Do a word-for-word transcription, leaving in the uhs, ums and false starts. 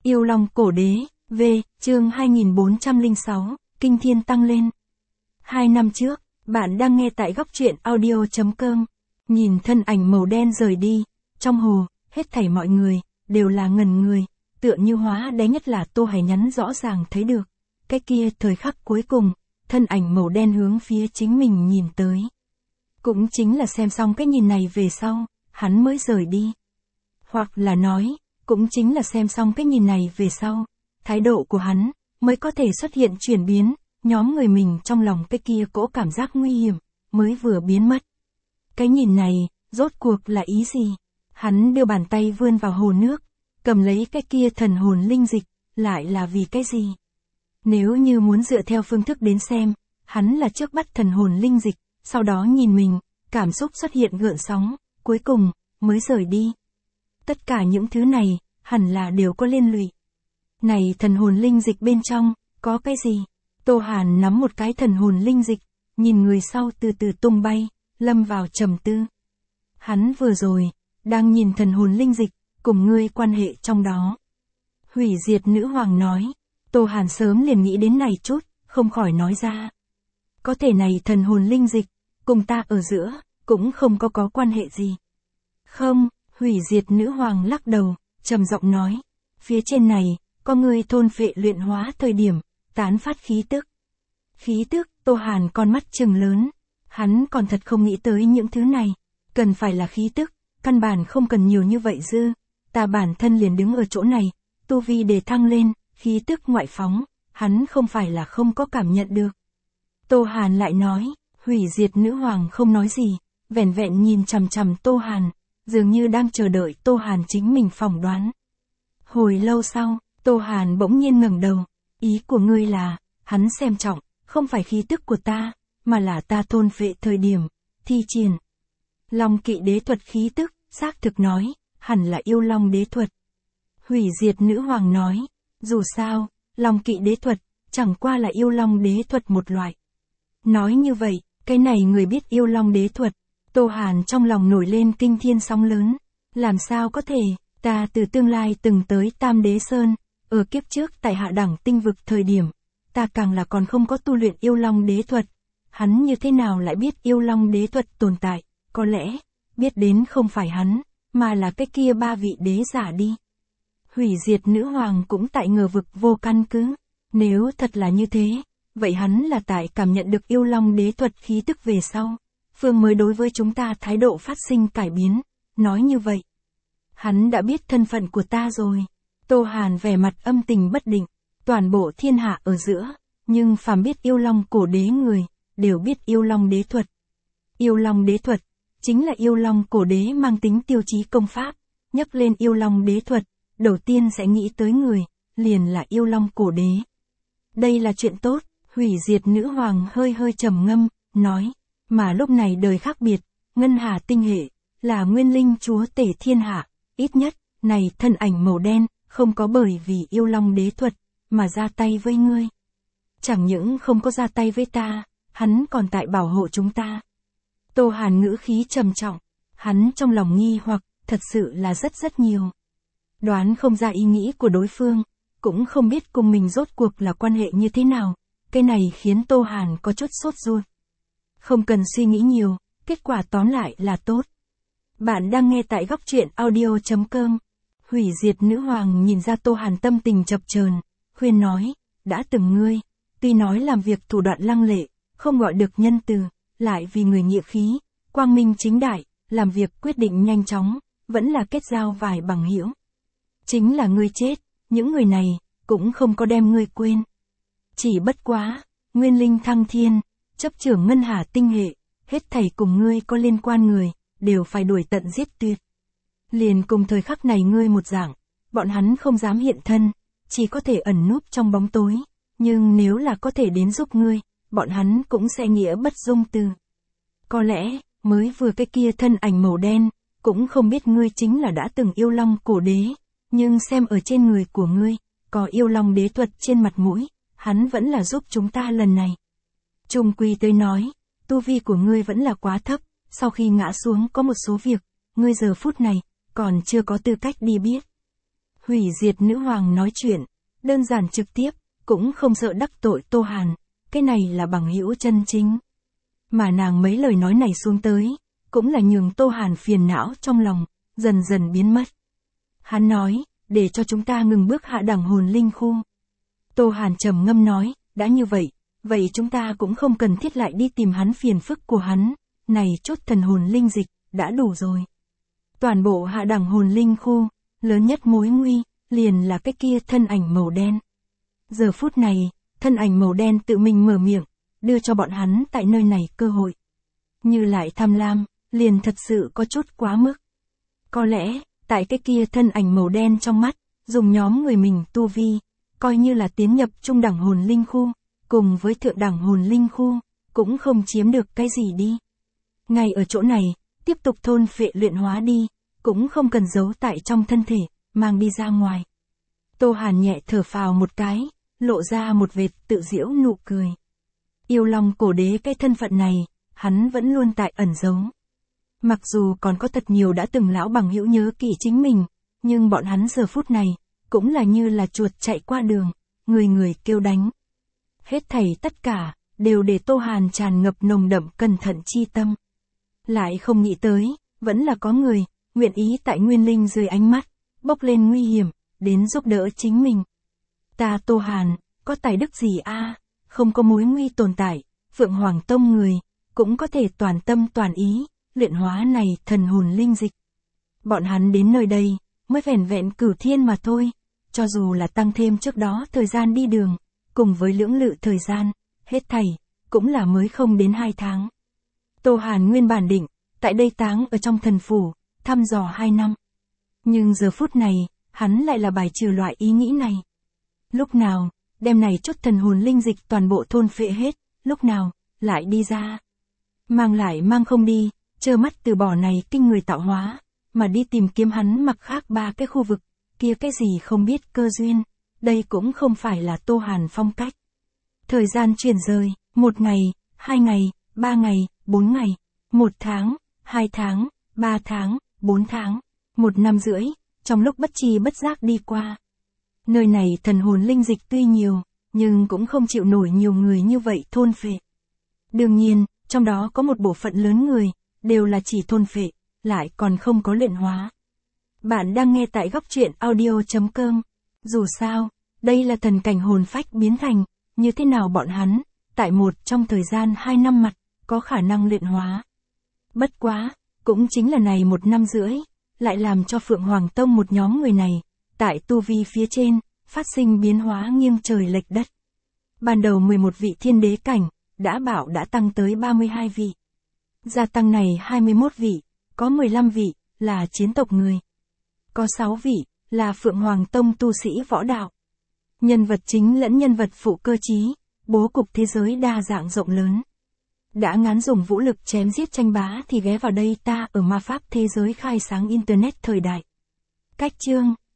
Yêu Long Cổ Đế, V, chương hai nghìn bốn trăm lẻ sáu, Kinh Thiên Tăng Lên. Hai năm trước, bạn đang nghe tại góc truyện audio chấm com. Nhìn thân ảnh màu đen rời đi, trong hồ, hết thảy mọi người, đều là ngẩn người, tựa như hóa đáy, nhất là Tô Hải nhắn rõ ràng thấy được. Cái kia thời khắc cuối cùng, thân ảnh màu đen hướng phía chính mình nhìn tới. Cũng chính là xem xong cái nhìn này về sau, hắn mới rời đi. Hoặc là nói, cũng chính là xem xong cái nhìn này về sau, thái độ của hắn, mới có thể xuất hiện chuyển biến, nhóm người mình trong lòng cái kia cỗ cảm giác nguy hiểm, mới vừa biến mất. Cái nhìn này, rốt cuộc là ý gì? Hắn đưa bàn tay vươn vào hồ nước, cầm lấy cái kia thần hồn linh dịch, lại là vì cái gì? Nếu như muốn dựa theo phương thức đến xem, hắn là trước bắt thần hồn linh dịch, sau đó nhìn mình, cảm xúc xuất hiện gợn sóng, cuối cùng, mới rời đi. Tất cả những thứ này, hẳn là đều có liên lụy. Này thần hồn linh dịch bên trong, có cái gì? Tô Hàn nắm một cái thần hồn linh dịch, nhìn người sau từ từ tung bay, lâm vào trầm tư. Hắn vừa rồi, đang nhìn thần hồn linh dịch, cùng ngươi quan hệ trong đó. Hủy diệt nữ hoàng nói, Tô Hàn sớm liền nghĩ đến này chút, không khỏi nói ra. Có thể này thần hồn linh dịch, cùng ta ở giữa, cũng không có có quan hệ gì. Không, hủy diệt nữ hoàng lắc đầu, trầm giọng nói, phía trên này, có người thôn phệ luyện hóa thời điểm, tán phát khí tức. Khí tức, Tô Hàn con mắt trừng lớn, hắn còn thật không nghĩ tới những thứ này, cần phải là khí tức, căn bản không cần nhiều như vậy dư, ta bản thân liền đứng ở chỗ này, tu vi để thăng lên, khí tức ngoại phóng, hắn không phải là không có cảm nhận được. Tô Hàn lại nói, hủy diệt nữ hoàng không nói gì, vẻn vẹn nhìn chằm chằm Tô Hàn, dường như đang chờ đợi Tô Hàn chính mình phỏng đoán. Hồi lâu sau, Tô Hàn bỗng nhiên ngẩng đầu, ý của ngươi là, hắn xem trọng, không phải khí tức của ta, mà là ta thôn phệ thời điểm, thi triển. Long Kỵ đế thuật khí tức, xác thực nói, hẳn là yêu long đế thuật. Hủy diệt nữ hoàng nói, dù sao, Long Kỵ đế thuật, chẳng qua là yêu long đế thuật một loại. Nói như vậy, cái này người biết yêu long đế thuật, Tô Hàn trong lòng nổi lên kinh thiên sóng lớn, làm sao có thể, ta từ tương lai từng tới Tam Đế Sơn, ở kiếp trước tại hạ đẳng tinh vực thời điểm, ta càng là còn không có tu luyện yêu long đế thuật, hắn như thế nào lại biết yêu long đế thuật tồn tại, có lẽ, biết đến không phải hắn, mà là cái kia ba vị đế giả đi. Hủy diệt nữ hoàng cũng tại ngờ vực vô căn cứ, nếu thật là như thế, vậy hắn là tại cảm nhận được yêu long đế thuật khí tức về sau, phương mới đối với chúng ta thái độ phát sinh cải biến, nói như vậy. Hắn đã biết thân phận của ta rồi. Tô Hàn vẻ mặt âm tình bất định, toàn bộ thiên hạ ở giữa, nhưng phàm biết yêu long cổ đế người, đều biết yêu long đế thuật. Yêu long đế thuật, chính là yêu long cổ đế mang tính tiêu chí công pháp, nhắc lên yêu long đế thuật, đầu tiên sẽ nghĩ tới người, liền là yêu long cổ đế. Đây là chuyện tốt, hủy diệt nữ hoàng hơi hơi trầm ngâm, nói, mà lúc này đời khác biệt, ngân hà tinh hệ, là nguyên linh chúa tể thiên hạ, ít nhất, này thân ảnh màu đen, không có bởi vì yêu long đế thuật, mà ra tay với ngươi. Chẳng những không có ra tay với ta, hắn còn tại bảo hộ chúng ta. Tô Hàn ngữ khí trầm trọng, hắn trong lòng nghi hoặc, thật sự là rất rất nhiều. Đoán không ra ý nghĩ của đối phương, cũng không biết cùng mình rốt cuộc là quan hệ như thế nào, cái này khiến Tô Hàn có chút sốt ruột. Không cần suy nghĩ nhiều, kết quả tóm lại là tốt. Bạn đang nghe tại góc truyện audio chấm com. Hủy diệt nữ hoàng nhìn ra Tô Hàn tâm tình chập chờn, khuyên nói, đã từng ngươi, tuy nói làm việc thủ đoạn lăng lệ, không gọi được nhân từ, lại vì người nghĩa khí, quang minh chính đại, làm việc quyết định nhanh chóng, vẫn là kết giao vài bằng hữu. Chính là ngươi chết, những người này, cũng không có đem ngươi quên. Chỉ bất quá, nguyên linh thăng thiên, chấp trưởng ngân hà tinh hệ, hết thảy cùng ngươi có liên quan người, đều phải đuổi tận giết tuyệt. Liền cùng thời khắc này ngươi một dạng, bọn hắn không dám hiện thân, chỉ có thể ẩn núp trong bóng tối, nhưng nếu là có thể đến giúp ngươi, bọn hắn cũng sẽ nghĩa bất dung từ. Có lẽ, mới vừa cái kia thân ảnh màu đen, cũng không biết ngươi chính là đã từng yêu long cổ đế, nhưng xem ở trên người của ngươi, có yêu long đế thuật trên mặt mũi, hắn vẫn là giúp chúng ta lần này. Trung quy tới nói, tu vi của ngươi vẫn là quá thấp, sau khi ngã xuống có một số việc, ngươi giờ phút này, còn chưa có tư cách đi biết. Hủy diệt nữ hoàng nói chuyện, đơn giản trực tiếp, cũng không sợ đắc tội Tô Hàn, cái này là bằng hữu chân chính. Mà nàng mấy lời nói này xuống tới, cũng là nhường Tô Hàn phiền não trong lòng, dần dần biến mất. Hắn nói, để cho chúng ta ngừng bước hạ đẳng hồn linh khu. Tô Hàn trầm ngâm nói, đã như vậy, vậy chúng ta cũng không cần thiết lại đi tìm hắn phiền phức của hắn, này chốt thần hồn linh dịch, đã đủ rồi. Toàn bộ hạ đẳng hồn linh khu, lớn nhất mối nguy, liền là cái kia thân ảnh màu đen. Giờ phút này, thân ảnh màu đen tự mình mở miệng, đưa cho bọn hắn tại nơi này cơ hội. Như lại tham lam, liền thật sự có chút quá mức. Có lẽ, tại cái kia thân ảnh màu đen trong mắt, dùng nhóm người mình tu vi, coi như là tiến nhập trung đẳng hồn linh khu, cùng với thượng đẳng hồn linh khu, cũng không chiếm được cái gì đi. Ngay ở chỗ này, tiếp tục thôn phệ luyện hóa đi, cũng không cần giấu tại trong thân thể, mang đi ra ngoài. Tô Hàn nhẹ thở phào một cái, lộ ra một vệt tự giễu nụ cười. Yêu Long cổ đế cái thân phận này, hắn vẫn luôn tại ẩn giấu. Mặc dù còn có thật nhiều đã từng lão bằng hữu nhớ kỹ chính mình, nhưng bọn hắn giờ phút này, cũng là như là chuột chạy qua đường, người người kêu đánh. Hết thảy tất cả, đều để Tô Hàn tràn ngập nồng đậm cẩn thận chi tâm. Lại không nghĩ tới, vẫn là có người, nguyện ý tại nguyên linh dưới ánh mắt, bốc lên nguy hiểm, đến giúp đỡ chính mình. Ta Tô Hàn, có tài đức gì a? Không có mối nguy tồn tại, Phượng Hoàng Tông người, cũng có thể toàn tâm toàn ý, luyện hóa này thần hồn linh dịch. Bọn hắn đến nơi đây, mới vẻn vẹn cửu thiên mà thôi, cho dù là tăng thêm trước đó thời gian đi đường, cùng với lưỡng lự thời gian, hết thảy, cũng là mới không đến hai tháng. Tô Hàn nguyên bản định, tại đây táng ở trong thần phủ, thăm dò hai năm. Nhưng giờ phút này, hắn lại là bài trừ loại ý nghĩ này. Lúc nào, đem này chốt thần hồn linh dịch toàn bộ thôn phệ hết, lúc nào, lại đi ra. Mang lại mang không đi, trơ mắt từ bỏ này kinh người tạo hóa, mà đi tìm kiếm hắn mặc khác ba cái khu vực, kia cái gì không biết cơ duyên, đây cũng không phải là Tô Hàn phong cách. Thời gian chuyển rời, một ngày, hai ngày, ba ngày, bốn ngày, một tháng, hai tháng, ba tháng, bốn tháng, một năm rưỡi, trong lúc bất tri bất giác đi qua. Nơi này thần hồn linh dịch tuy nhiều, nhưng cũng không chịu nổi nhiều người như vậy thôn phệ. Đương nhiên, trong đó có một bộ phận lớn người, đều là chỉ thôn phệ, lại còn không có luyện hóa. Bạn đang nghe tại góc truyện audio chấm com. Dù sao, đây là thần cảnh hồn phách biến thành, như thế nào bọn hắn, tại một trong thời gian hai năm mặt, có khả năng luyện hóa. Bất quá, cũng chính là này một năm rưỡi, lại làm cho Phượng Hoàng Tông một nhóm người này, tại tu vi phía trên, phát sinh biến hóa nghiêng trời lệch đất. Ban đầu mười một vị thiên đế cảnh, đã bảo đã tăng tới ba mươi hai vị. Gia tăng này hai mươi mốt vị, có mười lăm vị, là chiến tộc người. Có sáu vị, là Phượng Hoàng Tông tu sĩ võ đạo. Nhân vật chính lẫn nhân vật phụ cơ trí, bố cục thế giới đa dạng rộng lớn. Đã ngán dùng vũ lực chém giết tranh bá thì ghé vào đây ta ở ma pháp thế giới khai sáng Internet thời đại. Cách chương